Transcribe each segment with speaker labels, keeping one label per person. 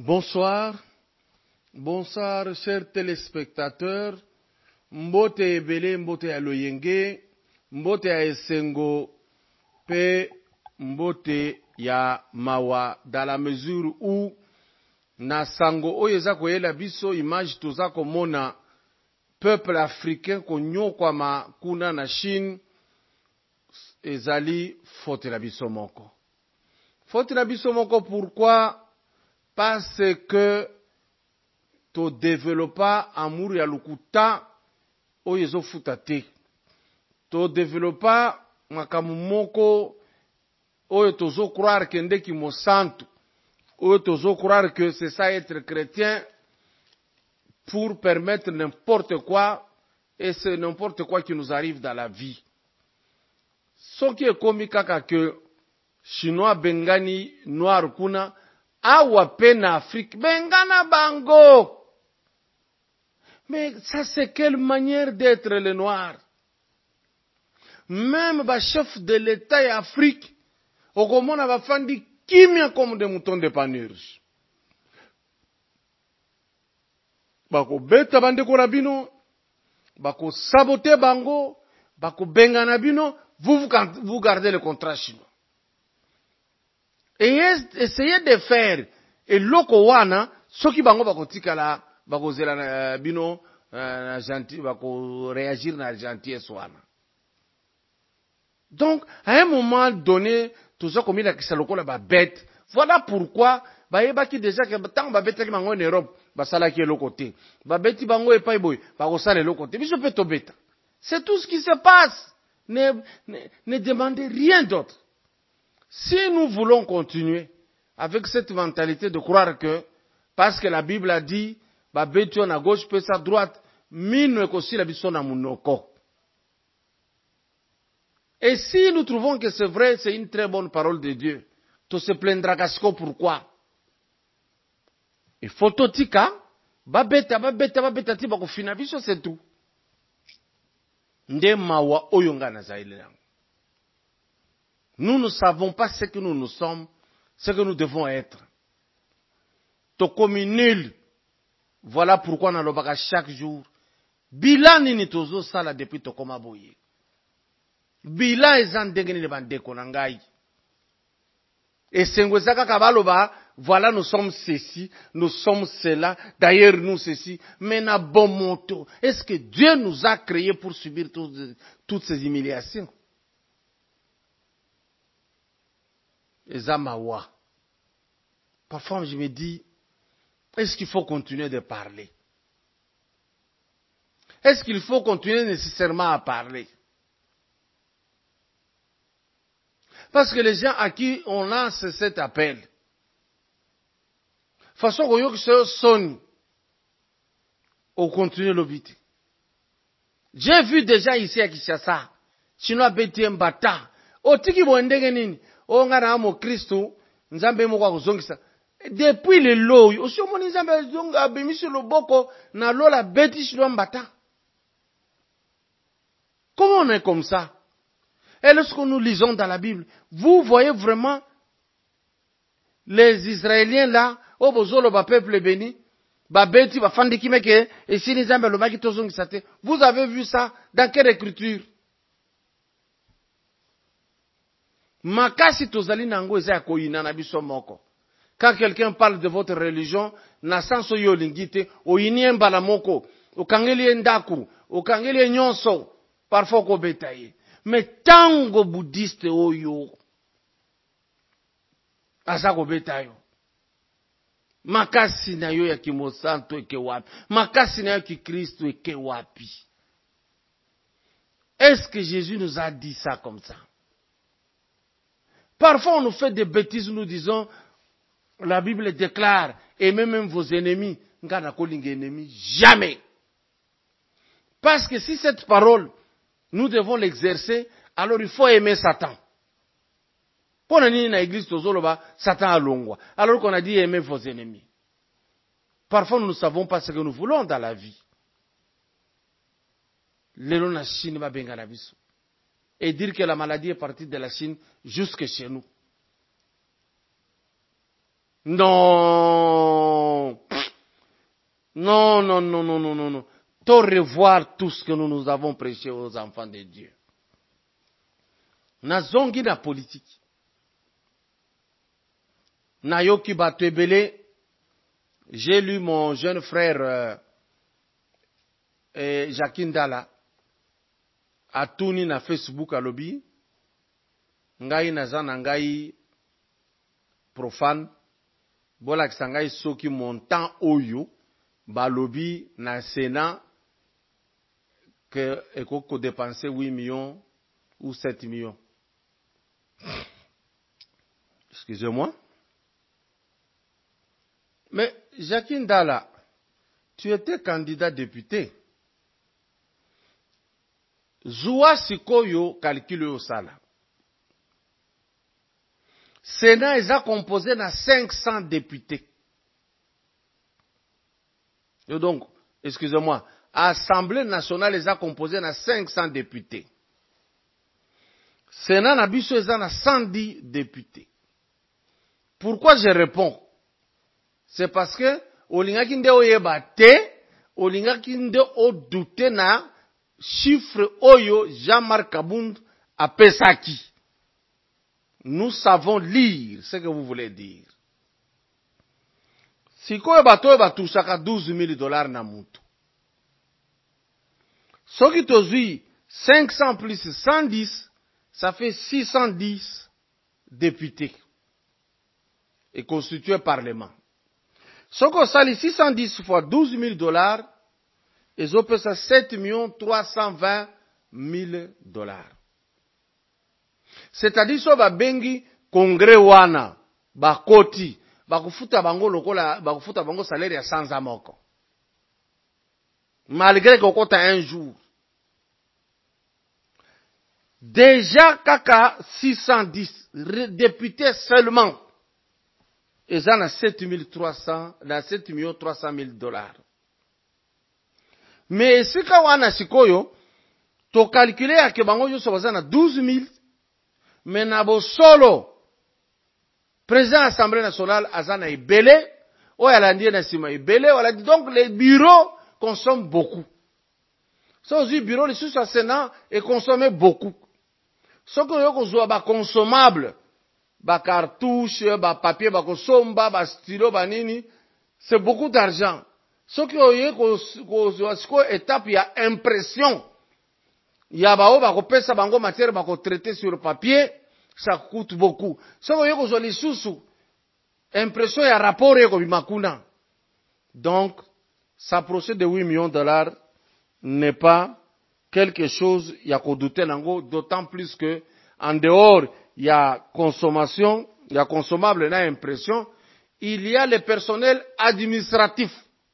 Speaker 1: Bonsoir, bonsoir chers téléspectateurs, mbote ebele, mbote ya loyenge, mbote ya esengo, pe mbote ya mawa, dans la mesure où na sango oyo eza koyela biso image toza komona peuple africain konyokwama kuna na Chine ezali faute na biso moko. Faute na biso moko pourquoi? Parce que to développa amour ya lukuta oyo ezofuta te. To développa makamu moko oyo tozo croire que ndeki mosantu. Oyo tozo croire que c'est ça être chrétien pour permettre n'importe quoi, et c'est n'importe quoi qui nous arrive dans la vie. Ce qui est komi kaka que chinois bengani noir kuna awa pena Afrique bengana bango. Mais ça c'est quelle manière d'être le noir? Même ba chef de l'État et Afrique okomona bafandi kimia comme des moutons de Panurge. Bako beta bandeko na bino, bako saboter bango, bako bengana bino, vous gardez le contrat chinois. Et essayez de faire et loko wana soki bango bako tikala bako zela bino na gentil bako réagir na gentillesse wana. Donc à un moment donné tout ça comme il a kisa lokola ba bête. Voilà pourquoi ba yebaki déjà que tant ba bête ki bango en Europe ba sala ki le côté. Ba bête bango e pa boy ba ko sala le côté. Biso peto beta. C'est tout ce qui se passe. Ne demandez rien d'autre. Si nous voulons continuer avec cette mentalité de croire que, parce que la Bible a dit, ba betio na gauche, pesa à droite, mine aussi la biso na munoko. Et si nous trouvons que c'est vrai, c'est une très bonne parole de Dieu, to se plaindra kasko pourquoi? Et phototika, ba beta ti ba ko fina biso c'est tout. Nde mawa oyonga na zaile yango. Nous ne savons pas ce que nous sommes, ce que nous devons être. Tokomi nul. Voilà pourquoi on a chaque jour. Bilan ni tozo sala depuis tokoma boye. Bilan ezan dengeni le bandeko na ngai. Et sengwezaka kabaloba, voilà nous sommes ceci, nous sommes cela, d'ailleurs nous ceci, mais na bon moto. Est-ce que Dieu nous a créés pour subir toutes ces humiliations? Ezamawa. Parfois, je me dis, est-ce qu'il faut continuer de parler? Est-ce qu'il faut continuer nécessairement à parler? Parce que les gens à qui on lance cet appel, façon que se sonne, on continue l'obité. J'ai vu déjà ici à Kinshasa, chinois beti mbata, otiki boendenge nini? O ngana amo Kristo nzambe mo kwa kuzongisa depuis le loyi osomoni nzambe zonga bemisi loboko na lola beti chinois mbata. Comment on est comme ça? Et lorsque nous lisons dans la Bible, vous voyez vraiment les Israéliens là, au bozolo ba peuple béni, ba beti ba fandi kimeke et si nzambe lobaki tozongisa te. Vous avez vu ça dans quelle écriture? Makasi tozali nango eza koyina na biso moko. Quand quelqu'un parle de votre religion, na sanso yo lingite, oyini mbala moko, okangeli ndaku, okangeli nyonso, parfois ko betaye. Mais tango bouddhiste oyo, asa ko betayo. Makasi na yo ya kimosanto eke wapi? Makasi na yo ki Kristo eke wapi? Est-ce que Jésus nous a dit ça comme ça? Parfois, on nous fait des bêtises, nous disons, la Bible déclare, aimez même vos ennemis. Jamais. Parce que si cette parole, nous devons l'exercer, alors il faut aimer Satan. Pour l'église, Satan a l'ongwa. Alors qu'on a dit, aimez vos ennemis. Parfois, nous ne savons pas ce que nous voulons dans la vie. L'élo na Chine va benga la biso. Et dire que la maladie est partie de la Chine jusque chez nous. Non. Non, non, non, non, non, non, non. To revoir tout ce que nous avons prêché aux enfants de Dieu. Na zongi na politique. Na yoki bato ebele. J'ai lu mon jeune frère Jacques Ndala atuni na Facebook alobi ngai naza na ngai profane bolakisa ngai soki montant oyo balobi na Sénat que ekoko dépenser 8 millions ou 7 millions. Excusez-moi. Mais Jacques Ndala, tu étais candidat député. Zoua sikoyo calcule au sala. Sénat est composé de 500 députés. Et donc, excusez-moi, Assemblée nationale est composée de 500 députés. Sénat nabiso est 110 députés. Pourquoi je réponds? C'est parce que olingaki nde oyeba te, olingaki nde odute na chiffre oyo Jean-Marc Kabound a pesaki. Nous savons lire ce que vous voulez dire. Sikoyo bato batushaka $12,000 na mutu. Soki tozui 500 plus 110, ça fait 610 députés et constitué parlement. Soko sali 610 fois $12,000, ils ont payé 7,320,000. C'est-à-dire, so ba bengi congrès wana, ba koti, ba kufuta bango lokola, ba kufuta bango salaire ya sanza moko. Malgré qu'on compte un jour. Déjà, kaka 610 députés seulement. Ils ont 7,300,000 $. Mais si kawana sikoyo, to calculer à que bango yo sobazana 12,000, mais nabo solo, président de l'Assemblée nationale, azana ibele, ou yalandi na sima ibele, donc les bureaux consomment beaucoup. Ça aussi, bureau, les sous à Sénat, et consomment beaucoup. Ce que vous avez consommable, ba cartouche, ba papier, ba kosomba, ba stylo, ba nini, c'est beaucoup d'argent. Ce que vous avez étape, il y a impression. Il y a ba kopesa bango matière ba ko traiter sur papier, ça coûte beaucoup. Ce que vous avez sous impression il y a rapport yeko bimakuna. Donc, s'approcher de $8 millions n'est pas quelque chose il y a qu'on douter nango, d'autant plus que en dehors il y a consommation, il y a consommable na impression, il y a le personnel administratif.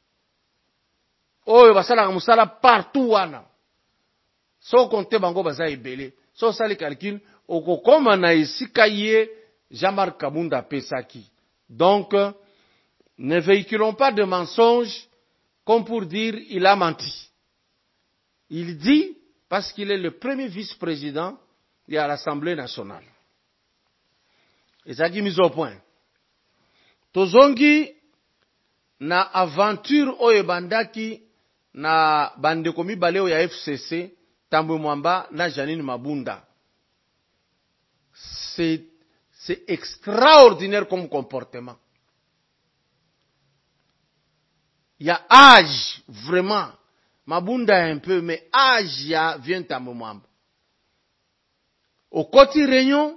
Speaker 1: Oh, basala musala partout wana. So compte bango baza ebele. So sali calcul okokoma na isika ye Jean-Marc Kabound pesaki. Donc ne véhiculons pas de mensonges comme pour dire il a menti. Il dit parce qu'il est le premier vice-président à l'Assemblée nationale. Et ça qui mise au point. Tozongi na aventure oyebandaki na bandeko mibale ya FCC Tambwe Mwamba na Janine Mabunda. C'est extraordinaire comme comportement. Il y a âge, vraiment. Mabunda un peu, mais âge ya vient Tambwe Mwamba. Au côté réunion,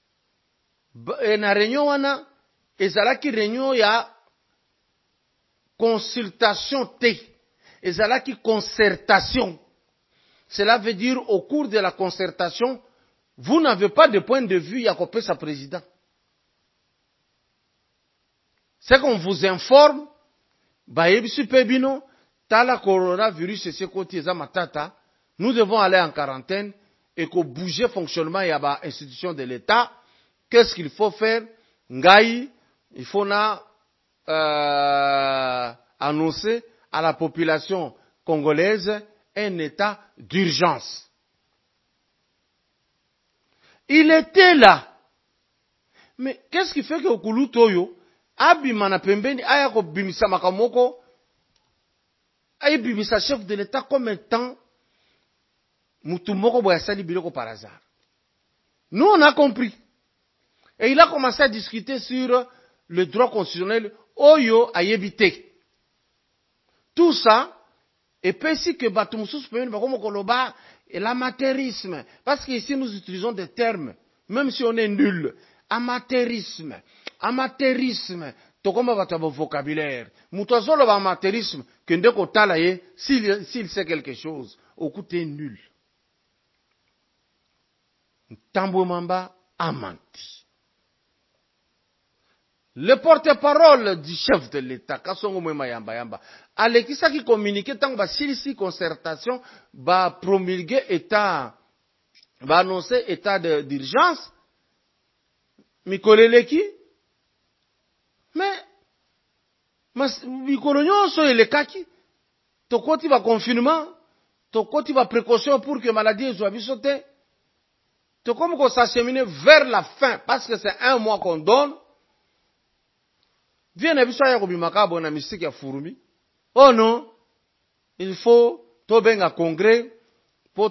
Speaker 1: na réunion wana, ezalaki réunion ya consultation te. Ezalaki concertation. Cela veut dire, au cours de la concertation, vous n'avez pas de point de vue Yakopé sa président. C'est qu'on vous informe, bayebisu pebino, tala coronavirus c'est côté matata, nous devons aller en quarantaine et qu'on bouge le fonctionnement y a ba institution de l'État. Qu'est-ce qu'il faut faire? Ngai, il faut annoncer à la population congolaise un état d'urgence. Il était là. Mais qu'est-ce qui fait que Okulu Toyo, abimana pembeni, ayako bimisa makamoko, ayebimisa chef de l'État comme étant Mutumoko Boyasali Biloko par hasard. Nous, on a compris. Et il a commencé à discuter sur le droit constitutionnel Oyo Ayebite. Tout ça, et puis si que Batumoussous peut et l'amateurisme. Parce qu'ici, nous utilisons des termes, même si on est nul. Amateurisme. Amateurisme. Tokoma batabo vocabulaire. Moutazolo ba amateurisme. Kende kotalaye, s'il sait quelque chose, au côté nul. Tambo Mamba Amanti. Le porte-parole du chef de l'État, Kasongo Mwema Yamba Yamba, Alekisa qui communiquait tant que si concertation, va promulguer état, va annoncer état d'urgence, Mikoleleki, mais, Mikolonyo so elekaki, Tokoti va confinement, Tokoti va précaution pour que maladie soit bisoté, Tokomo qu'on s'achemine vers la fin, parce que c'est 1 mois qu'on donne, Viens à Bissaya Robimaka, bon mystique à Furumi. Oh non, il faut tobenga un congrès pour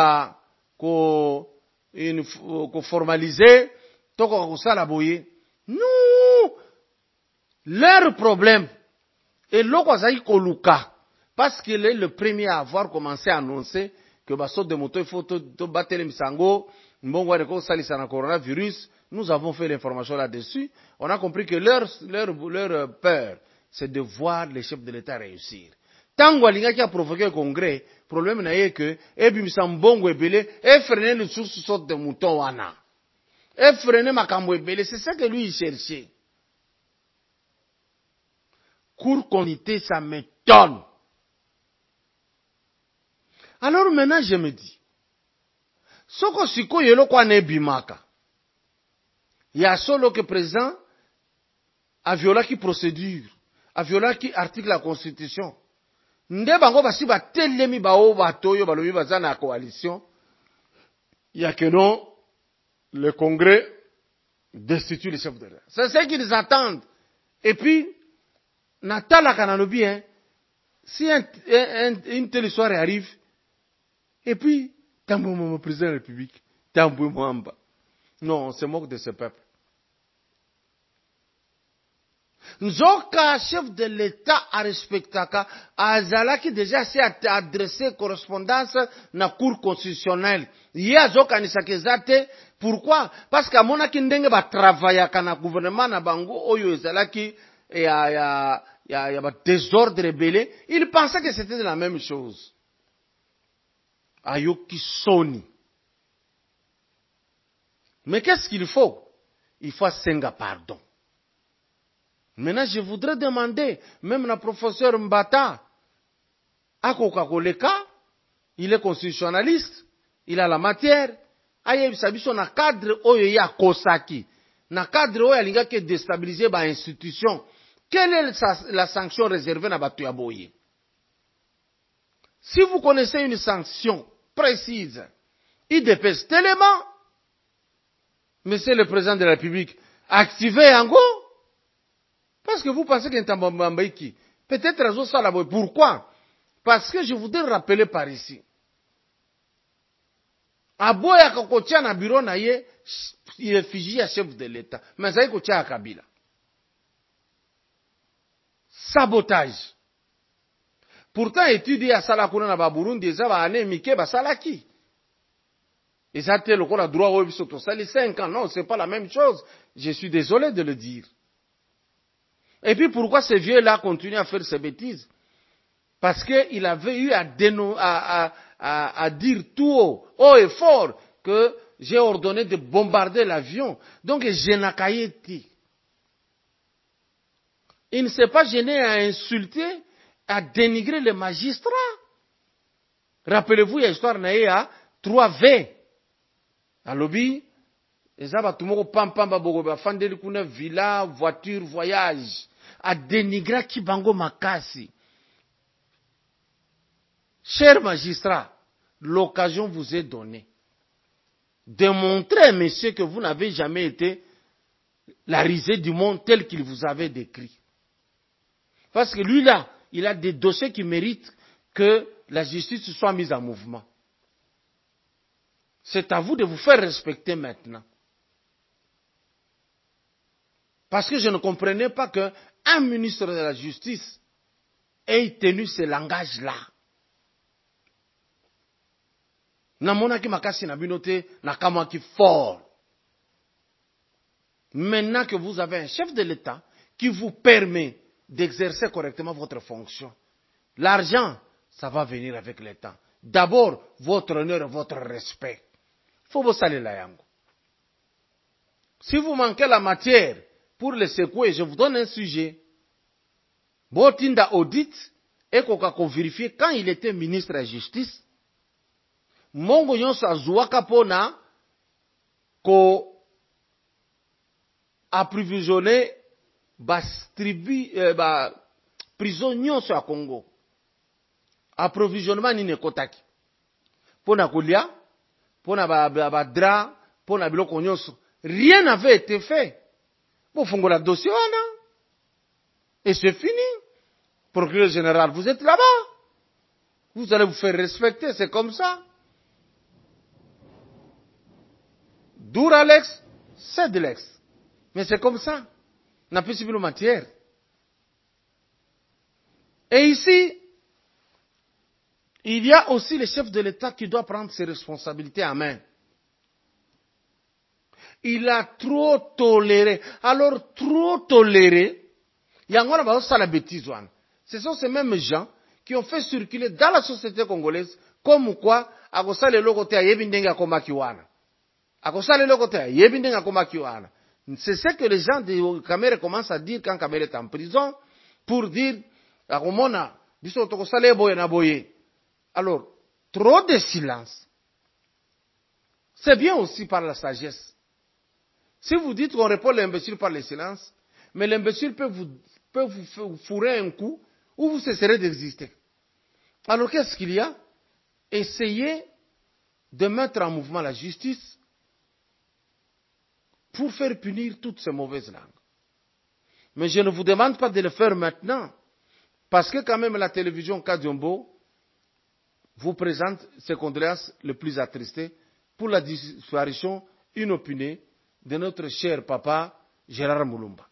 Speaker 1: formaliser, toko salaboye. Non, leur problème est l'okazaï koluka, parce qu'il est le premier à avoir commencé à annoncer que basso de moto il faut to battre les misango, mbongo de ko salisa na coronavirus. Nous avons fait l'information là-dessus. On a compris que leur peur, c'est de voir les chefs de l'État réussir. Tant que qui a provoqué le congrès, le problème n'est que, Mbongo ebele, freiner le source sorte de mouton wana. Freiner makambo ebele, c'est ça que lui il cherchait. Cour comité, ça m'étonne. Alors maintenant, je me dis, soko siko yelo kwa nebimaka. Il y a solo que présent a violé qui procédure, a violé qui article la Constitution. Nde bango basi ba telemi ba o ba toyo ba lobi baza na coalition. Il y a que non, le Congrès destitue les chefs de l'État. C'est ce qu'ils attendent. Et puis, Natala Kananobi, hein, si une telle histoire arrive, et puis, Tambo mon président de la République, Tambo Mwamba. Non, on se moque de ce peuple. Nzoka, chef de l'État, a respecté Azala qui déjà s'est adressé correspondance na Cour constitutionnelle. Y'a Zoka Nisakezate. Pourquoi? Parce qu'à mon avis, ndenge ba travailler kana gouvernement na bango oyo ezalaki y a désordre rebelle. Il pensait que c'était la même chose. Ayoki Soni. Mais qu'est-ce qu'il faut? Il faut senga pardon. Maintenant, je voudrais demander, même le professeur Mbata, Akoka Koleka, il est constitutionnaliste, il a la matière, aye bisabiso na cadre oyo ya kosaki, na cadre oyo alinga ke déstabiliser ba institution. Quelle est la sanction réservée na batu ya boye? Si vous connaissez une sanction précise, il dépêche tellement. Monsieur le Président de la République, activez Ango. Parce que vous pensez qu'il y a un Mbambaiki. Peut-être à Zosalaboy. Pourquoi? Parce que je voudrais rappeler par ici. Aboya Kokotia na bureau na ye, il est figé à chef de l'État. Mais ça y est Kotia à Kabila. Sabotage. Pourtant, étudier à Salakuna na Baburundi, ça va aller Mike Basalaki. Et ça, le droit au ça les 5 ans. Non, c'est pas la même chose. Je suis désolé de le dire. Et puis, pourquoi ces vieux-là continuent à faire ces bêtises? Parce qu'il avait eu à dire tout haut et fort, que j'ai ordonné de bombarder l'avion. Donc, je n'ai qu'à y être. Il ne s'est pas gêné à insulter, à dénigrer les magistrats. Rappelez-vous, il y a l'histoire à 3V. À lobby, ezaba tumoko pampamba bogo ba fandeli kuna villa, voiture, voyage, à dénigrer kibango makasi. Chers magistrats, l'occasion vous est donnée de montrer, messieurs, que vous n'avez jamais été la risée du monde tel qu'il vous avait décrit. Parce que lui là, il a des dossiers qui méritent que la justice soit mise en mouvement. C'est à vous de vous faire respecter maintenant. Parce que je ne comprenais pas qu'un ministre de la Justice ait tenu ce langage-là. Namonaki makasi na binote nakamaki fort. Maintenant que vous avez un chef de l'État qui vous permet d'exercer correctement votre fonction, l'argent, ça va venir avec le temps. D'abord, votre honneur et votre respect. Faut vous saluer la yango. Si vous manquez la matière pour le secouer, je vous donne un sujet. Botinda audit et qu'on vérifier quand il était ministre de la Justice. Mongo nyonso azuaka pona ko approvisionner prison nyonso ya Congo. Approvisionnement nini ekotaki. Pona kolia, pona dra, pona biloko nyonso. Rien n'avait été fait. Bon, fongola dossier wana. Et c'est fini. Procureur général, vous êtes là-bas. Vous allez vous faire respecter, c'est comme ça. Duralex, c'est de l'ex. Mais c'est comme ça. N'a plus suivi nos matières. Et ici, il y a aussi le chef de l'État qui doit prendre ses responsabilités en main. Il a trop toléré. Alors, trop toléré, il y a encore ça la bêtise. Ce sont ces mêmes gens qui ont fait circuler dans la société congolaise comme quoi, à cause de l'autre à Yebindenga Komakiwana. À cause de l'autre à Yebindenga Komakiwana. C'est ce que les gens de Kamere commencent à dire quand Kamere est en prison pour dire, à Romona, alors, trop de silence. C'est bien aussi par la sagesse. Si vous dites qu'on répond l'imbécile par le silence, mais l'imbécile peut vous fourrer un coup ou vous cesserez d'exister. Alors qu'est-ce qu'il y a? Essayez de mettre en mouvement la justice pour faire punir toutes ces mauvaises langues. Mais je ne vous demande pas de le faire maintenant, parce que quand même la télévision Kadiombo vous présente ses condoléances les plus attristées pour la disparition inopinée de notre cher papa Gérard Moulumba.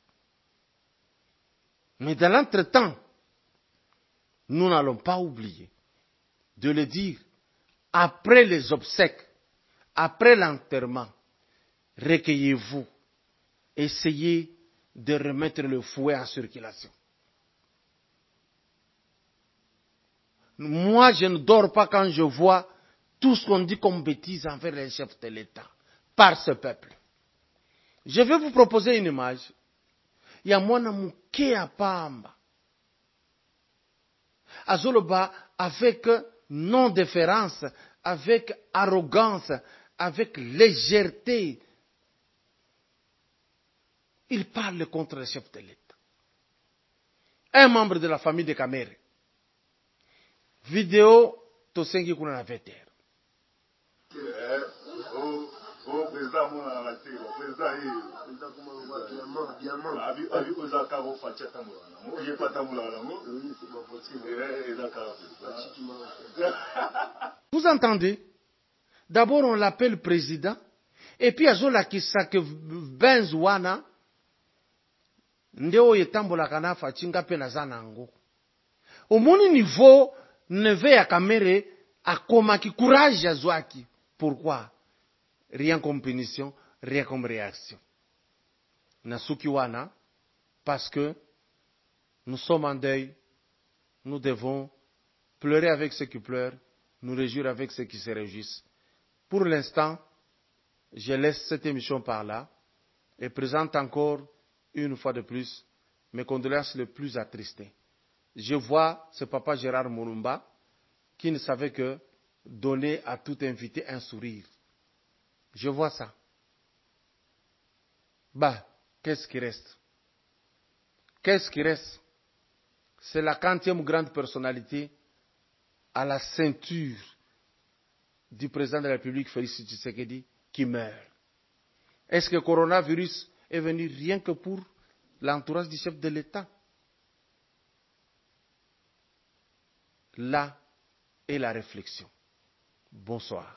Speaker 1: Mais dans l'entretemps, nous n'allons pas oublier de le dire, après les obsèques, après l'enterrement, recueillez-vous, essayez de remettre le fouet en circulation. Moi, je ne dors pas quand je vois tout ce qu'on dit comme bêtise envers les chefs de l'État, par ce peuple. Je vais vous proposer une image. Il y a mwana muke à pamba. Azoloba avec non-déférence, avec arrogance, avec légèreté. Il parle contre le chef de l'État. Un membre de la famille de Kamere. Vidéo Tosengi kuna na VTR. Vous entendez? D'abord on l'appelle président, et puis azola kisake Benzwana ndeo yetambola kana fachinga pe na zanango. Au mon niveau, neve ya Kamere akomaki courage ya zwaki. Pourquoi? Rien comme punition, rien comme réaction. Nasuki wana, parce que nous sommes en deuil, nous devons pleurer avec ceux qui pleurent, nous réjouir avec ceux qui se réjouissent. Pour l'instant, je laisse cette émission par là et présente encore une fois de plus mes condoléances les plus attristées. Je vois ce papa Gérard Moulumba qui ne savait que donner à tout invité un sourire. Je vois ça. Bah, qu'est-ce qui reste? Qu'est-ce qui reste? C'est la 40e grande personnalité à la ceinture du président de la République, Félix Tshisekedi, qui meurt. Est-ce que le coronavirus est venu rien que pour l'entourage du chef de l'État? Là est la réflexion. Bonsoir.